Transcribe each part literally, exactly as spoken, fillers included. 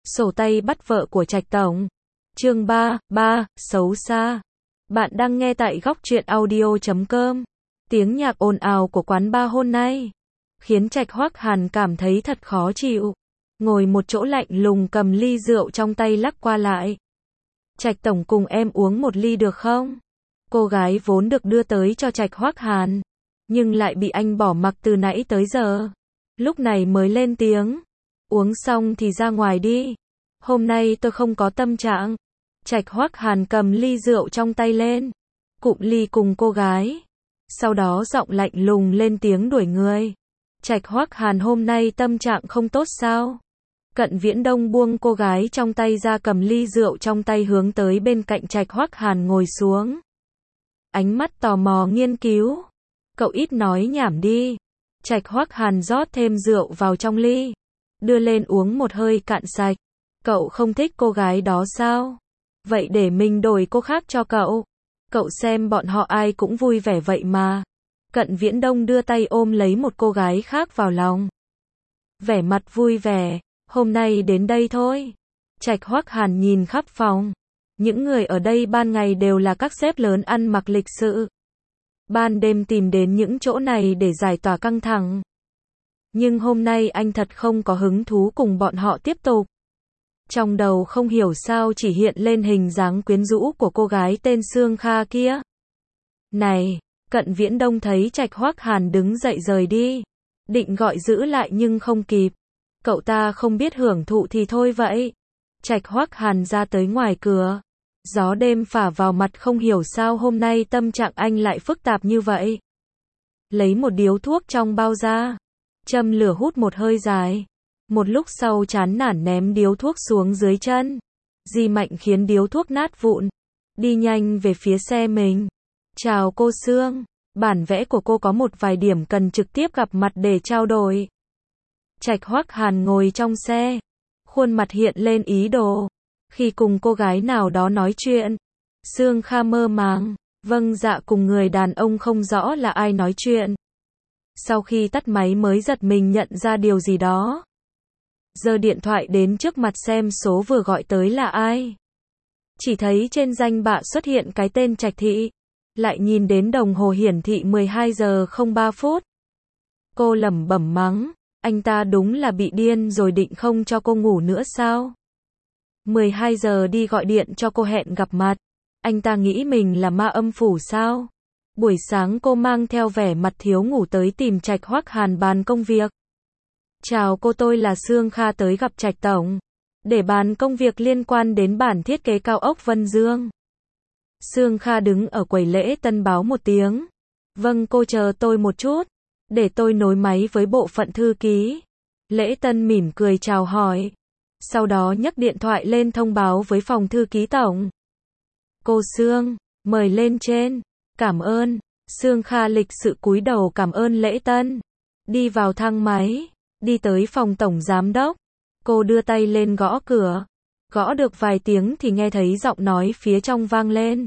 Sổ tay bắt vợ của Trạch Tổng. Chương ba, ba, xấu xa. Bạn đang nghe tại góc truyện audio chấm com. Tiếng nhạc ồn ào của quán bar hôm nay khiến Trạch Hoắc Hàn cảm thấy thật khó chịu. Ngồi một chỗ lạnh lùng cầm ly rượu trong tay lắc qua lại. Trạch Tổng cùng em uống một ly được không? Cô gái vốn được đưa tới cho Trạch Hoắc Hàn, nhưng lại bị anh bỏ mặc từ nãy tới giờ. Lúc này mới lên tiếng. Uống xong thì ra ngoài đi. Hôm nay tôi không có tâm trạng. Trạch Hoắc Hàn cầm ly rượu trong tay lên, cụm ly cùng cô gái. Sau đó giọng lạnh lùng lên tiếng đuổi người. Trạch Hoắc Hàn hôm nay tâm trạng không tốt sao? Cận Viễn Đông buông cô gái trong tay ra, cầm ly rượu trong tay hướng tới bên cạnh Trạch Hoắc Hàn ngồi xuống. Ánh mắt tò mò nghiên cứu. Cậu ít nói nhảm đi. Trạch Hoắc Hàn rót thêm rượu vào trong ly, đưa lên uống một hơi cạn sạch. Cậu không thích cô gái đó sao? Vậy để mình đổi cô khác cho cậu. Cậu xem bọn họ ai cũng vui vẻ vậy mà. Cận Viễn Đông đưa tay ôm lấy một cô gái khác vào lòng. Vẻ mặt vui vẻ. Hôm nay đến đây thôi. Trạch Hoắc Hàn nhìn khắp phòng. Những người ở đây ban ngày đều là các sếp lớn ăn mặc lịch sự. Ban đêm tìm đến những chỗ này để giải tỏa căng thẳng. Nhưng hôm nay anh thật không có hứng thú cùng bọn họ tiếp tục. Trong đầu không hiểu sao chỉ hiện lên hình dáng quyến rũ của cô gái tên Sương Kha kia. Này, Cận Viễn Đông thấy Trạch Hoắc Hàn đứng dậy rời đi, định gọi giữ lại nhưng không kịp. Cậu ta không biết hưởng thụ thì thôi vậy. Trạch Hoắc Hàn ra tới ngoài cửa. Gió đêm phả vào mặt, không hiểu sao hôm nay tâm trạng anh lại phức tạp như vậy. Lấy một điếu thuốc trong bao ra, châm lửa hút một hơi dài. Một lúc sau chán nản ném điếu thuốc xuống dưới chân. Di mạnh khiến điếu thuốc nát vụn. Đi nhanh về phía xe mình. Chào cô Sương. Bản vẽ của cô có một vài điểm cần trực tiếp gặp mặt để trao đổi. Trạch Hoắc Hàn ngồi trong xe, khuôn mặt hiện lên ý đồ. Khi cùng cô gái nào đó nói chuyện, Sương Kha mơ màng, vâng dạ cùng người đàn ông không rõ là ai nói chuyện. Sau khi tắt máy mới giật mình nhận ra điều gì đó. Giơ điện thoại đến trước mặt xem số vừa gọi tới là ai. Chỉ thấy trên danh bạ xuất hiện cái tên Trạch Thị. Lại nhìn đến đồng hồ hiển thị mười hai giờ không ba phút. Cô lẩm bẩm mắng, anh ta đúng là bị điên rồi, định không cho cô ngủ nữa sao? mười hai giờ đi gọi điện cho cô hẹn gặp mặt. Anh ta nghĩ mình là ma âm phủ sao? Buổi sáng cô mang theo vẻ mặt thiếu ngủ tới tìm Trạch Hoắc Hàn bàn công việc. Chào cô, tôi là Sương Kha tới gặp Trạch Tổng, để bàn công việc liên quan đến bản thiết kế cao ốc Vân Dương. Sương Kha đứng ở quầy lễ tân báo một tiếng. Vâng, cô chờ tôi một chút, để tôi nối máy với bộ phận thư ký. Lễ tân mỉm cười chào hỏi. Sau đó nhấc điện thoại lên thông báo với phòng thư ký tổng. Cô Sương, mời lên trên. Cảm ơn. Sương Kha lịch sự cúi đầu cảm ơn lễ tân. Đi vào thang máy, đi tới phòng tổng giám đốc. Cô đưa tay lên gõ cửa. Gõ được vài tiếng thì nghe thấy giọng nói phía trong vang lên.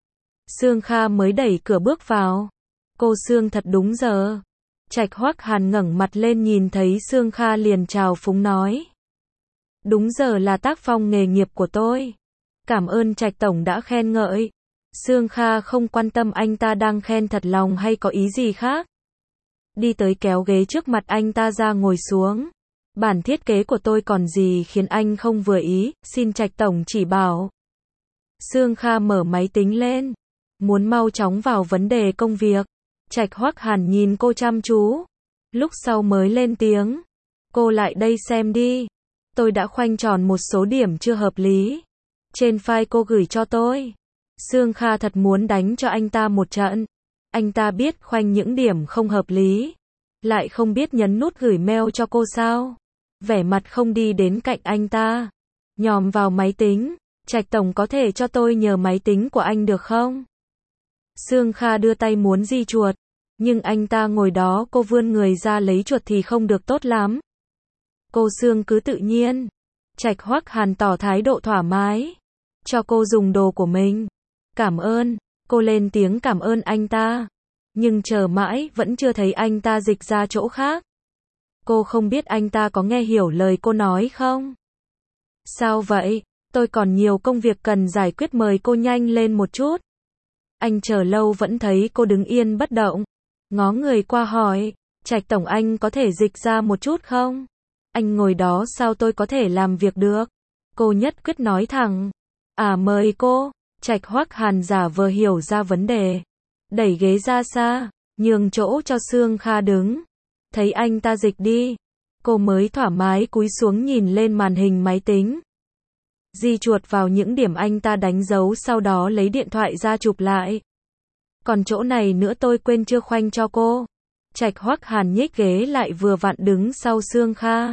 Sương Kha mới đẩy cửa bước vào. Cô Sương thật đúng giờ. Trạch Hoắc Hàn ngẩng mặt lên nhìn thấy Sương Kha liền chào phúng nói. Đúng giờ là tác phong nghề nghiệp của tôi. Cảm ơn Trạch Tổng đã khen ngợi. Sương Kha không quan tâm anh ta đang khen thật lòng hay có ý gì khác. Đi tới kéo ghế trước mặt anh ta ra ngồi xuống. Bản thiết kế của tôi còn gì khiến anh không vừa ý, xin Trạch Tổng chỉ bảo. Sương Kha mở máy tính lên, muốn mau chóng vào vấn đề công việc. Trạch Hoắc Hàn nhìn cô chăm chú, lúc sau mới lên tiếng. Cô lại đây xem đi. Tôi đã khoanh tròn một số điểm chưa hợp lý trên file cô gửi cho tôi. Sương Kha thật muốn đánh cho anh ta một trận. Anh ta biết khoanh những điểm không hợp lý, lại không biết nhấn nút gửi mail cho cô sao? Vẻ mặt không đi đến cạnh anh ta, nhòm vào máy tính. Trạch Tổng có thể cho tôi nhờ máy tính của anh được không? Sương Kha đưa tay muốn di chuột, nhưng anh ta ngồi đó, cô vươn người ra lấy chuột thì không được tốt lắm. Cô Sương cứ tự nhiên. Trạch Hoắc Hàn tỏ thái độ thoải mái, cho cô dùng đồ của mình. Cảm ơn. Cô lên tiếng cảm ơn anh ta, nhưng chờ mãi vẫn chưa thấy anh ta dịch ra chỗ khác. Cô không biết anh ta có nghe hiểu lời cô nói không? Sao vậy? Tôi còn nhiều công việc cần giải quyết, mời cô nhanh lên một chút. Anh chờ lâu vẫn thấy cô đứng yên bất động. Ngó người qua hỏi, Trạch tổng anh có thể dịch ra một chút không? Anh ngồi đó sao tôi có thể làm việc được? Cô nhất quyết nói thẳng. À mời cô. Trạch Hoắc Hàn giả vờ hiểu ra vấn đề. Đẩy ghế ra xa, nhường chỗ cho Sương Kha đứng. Thấy anh ta dịch đi. Cô mới thoải mái cúi xuống nhìn lên màn hình máy tính. Di chuột vào những điểm anh ta đánh dấu, sau đó lấy điện thoại ra chụp lại. Còn chỗ này nữa tôi quên chưa khoanh cho cô. Trạch Hoắc Hàn nhích ghế lại vừa vặn đứng sau Sương Kha.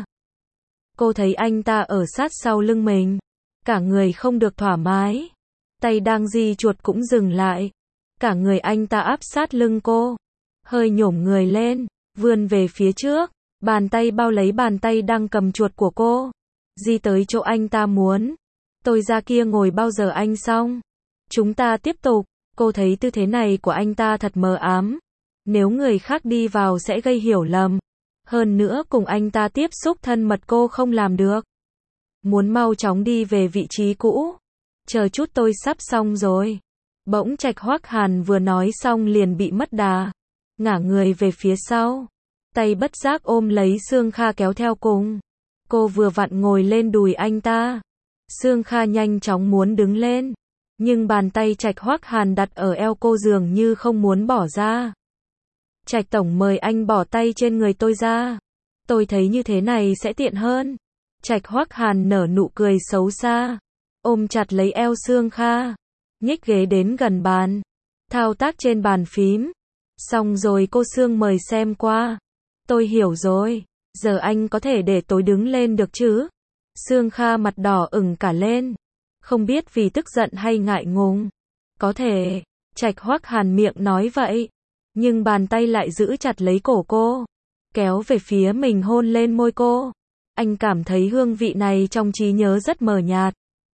Cô thấy anh ta ở sát sau lưng mình. Cả người không được thoải mái. Tay đang di chuột cũng dừng lại. Cả người anh ta áp sát lưng cô. Hơi nhổm người lên, vươn về phía trước. Bàn tay bao lấy bàn tay đang cầm chuột của cô. Di tới chỗ anh ta muốn. Tôi ra kia ngồi bao giờ anh xong. Chúng ta tiếp tục. Cô thấy tư thế này của anh ta thật mờ ám. Nếu người khác đi vào sẽ gây hiểu lầm. Hơn nữa cùng anh ta tiếp xúc thân mật cô không làm được. Muốn mau chóng đi về vị trí cũ. Chờ chút tôi sắp xong rồi. Bỗng Trạch Hoắc Hàn vừa nói xong liền bị mất đà. Ngả người về phía sau. Tay bất giác ôm lấy Sương Kha kéo theo cùng. Cô vừa vặn ngồi lên đùi anh ta. Sương Kha nhanh chóng muốn đứng lên. Nhưng bàn tay Trạch Hoắc Hàn đặt ở eo cô dường như không muốn bỏ ra. Trạch tổng mời anh bỏ tay trên người tôi ra. Tôi thấy như thế này sẽ tiện hơn. Trạch Hoắc Hàn nở nụ cười xấu xa. Ôm chặt lấy eo Sương Kha. Nhích ghế đến gần bàn. Thao tác trên bàn phím. Xong rồi cô Sương mời xem qua. Tôi hiểu rồi. Giờ anh có thể để tôi đứng lên được chứ? Sương Kha mặt đỏ ửng cả lên. Không biết vì tức giận hay ngại ngùng. Có thể. Trạch Hoắc Hàn miệng nói vậy. Nhưng bàn tay lại giữ chặt lấy cổ cô. Kéo về phía mình hôn lên môi cô. Anh cảm thấy hương vị này trong trí nhớ rất mờ nhạt.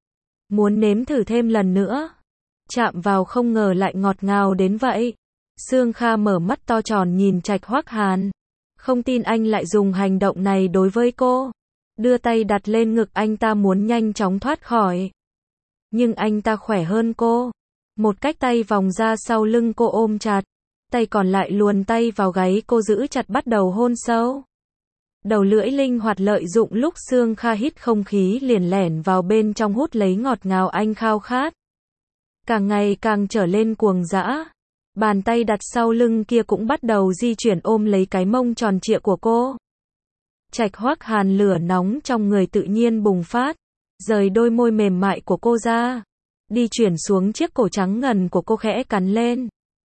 Muốn nếm thử thêm lần nữa. Chạm vào không ngờ lại ngọt ngào đến vậy. Sương Kha mở mắt to tròn nhìn Trạch Hoắc Hàn. Không tin anh lại dùng hành động này đối với cô. Đưa tay đặt lên ngực anh ta muốn nhanh chóng thoát khỏi. Nhưng anh ta khỏe hơn cô. Một cách tay vòng ra sau lưng cô ôm chặt. Tay còn lại luồn tay vào gáy cô giữ chặt bắt đầu hôn sâu. Đầu lưỡi linh hoạt lợi dụng lúc Sương Kha hít không khí liền lẻn vào bên trong hút lấy ngọt ngào anh khao khát. Càng ngày càng trở lên cuồng dã. Bàn tay đặt sau lưng kia cũng bắt đầu di chuyển ôm lấy cái mông tròn trịa của cô. Trạch Hoắc Hàn lửa nóng trong người tự nhiên bùng phát. Rời đôi môi mềm mại của cô ra. Đi chuyển xuống chiếc cổ trắng ngần của cô khẽ cắn lên.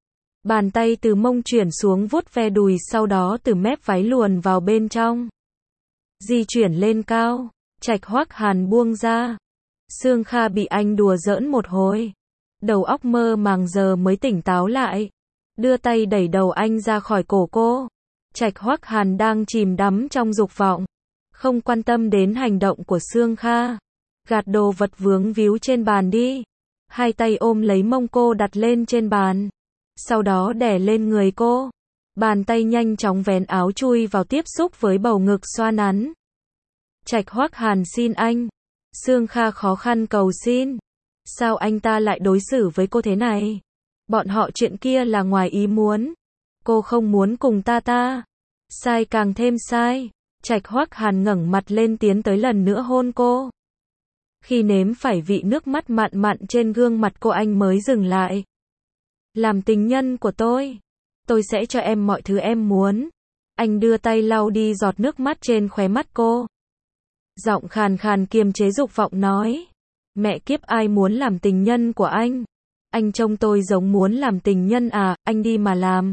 Bàn tay từ mông chuyển xuống vuốt ve đùi, sau đó từ mép váy luồn vào bên trong. Di chuyển lên cao. Trạch Hoắc Hàn buông ra. Sương Kha bị anh đùa giỡn một hồi. Đầu óc mơ màng giờ mới tỉnh táo lại. Đưa tay đẩy đầu anh ra khỏi cổ cô. Trạch Hoắc Hàn đang chìm đắm trong dục vọng. Không quan tâm đến hành động của Sương Kha. Gạt đồ vật vướng víu trên bàn đi. Hai tay ôm lấy mông cô đặt lên trên bàn. Sau đó đè lên người cô. Bàn tay nhanh chóng vén áo chui vào tiếp xúc với bầu ngực xoa nắn. Trạch Hoắc Hàn xin anh. Sương Kha khó khăn cầu xin. Sao anh ta lại đối xử với cô thế này? Bọn họ chuyện kia là ngoài ý muốn. Cô không muốn cùng ta ta. Sai càng thêm sai. Trạch Hoắc Hàn ngẩng mặt lên tiến tới lần nữa hôn cô. Khi nếm phải vị nước mắt mặn mặn trên gương mặt cô anh mới dừng lại. Làm tình nhân của tôi. Tôi sẽ cho em mọi thứ em muốn. Anh đưa tay lau đi giọt nước mắt trên khóe mắt cô. Giọng khàn khàn kiềm chế dục vọng nói. Mẹ kiếp, ai muốn làm tình nhân của anh? Anh trông tôi giống muốn làm tình nhân à, anh đi mà làm.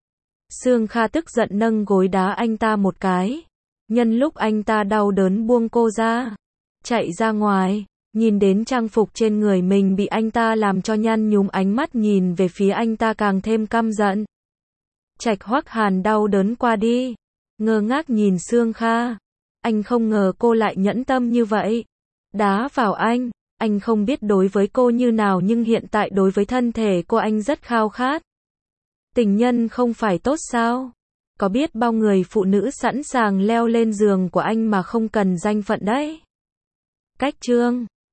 Sương Kha tức giận nâng gối đá anh ta một cái. Nhân lúc anh ta đau đớn buông cô ra. Chạy ra ngoài. Nhìn đến trang phục trên người mình bị anh ta làm cho nhăn nhúm, ánh mắt nhìn về phía anh ta càng thêm căm giận. Trạch Hoắc Hàn đau đớn qua đi. Ngơ ngác nhìn Sương Kha. Anh không ngờ cô lại nhẫn tâm như vậy. Đá vào anh. Anh không biết đối với cô như nào nhưng hiện tại đối với thân thể cô anh rất khao khát. Tình nhân không phải tốt sao? Có biết bao người phụ nữ sẵn sàng leo lên giường của anh mà không cần danh phận đấy. cách chương